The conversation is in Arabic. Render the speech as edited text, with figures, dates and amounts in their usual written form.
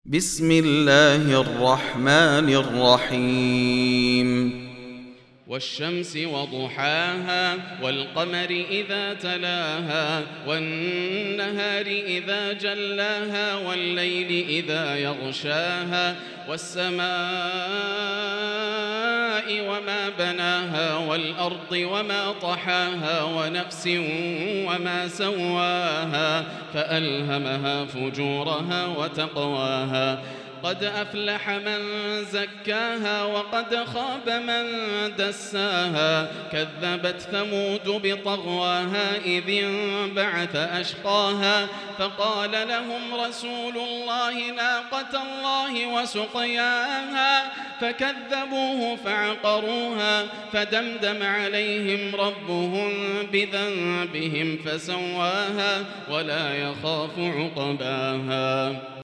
بسم الله الرحمن الرحيم والشمس وضحاها والقمر إذا تلاها والنهار إذا جلاها والليل إذا يغشاها والسماء وما بناها والأرض وما طحاها ونفس وما سواها فألهمها فجورها وتقواها قد أفلح من زكاها وقد خاب من دساها كذبت ثمود بطغواها إذ انبعث أشقاها فقال لهم رسول الله ناقة الله وسقياها فكذبوه فعقروها فدمدم عليهم ربهم بذنبهم فسواها ولا يخاف عقباها.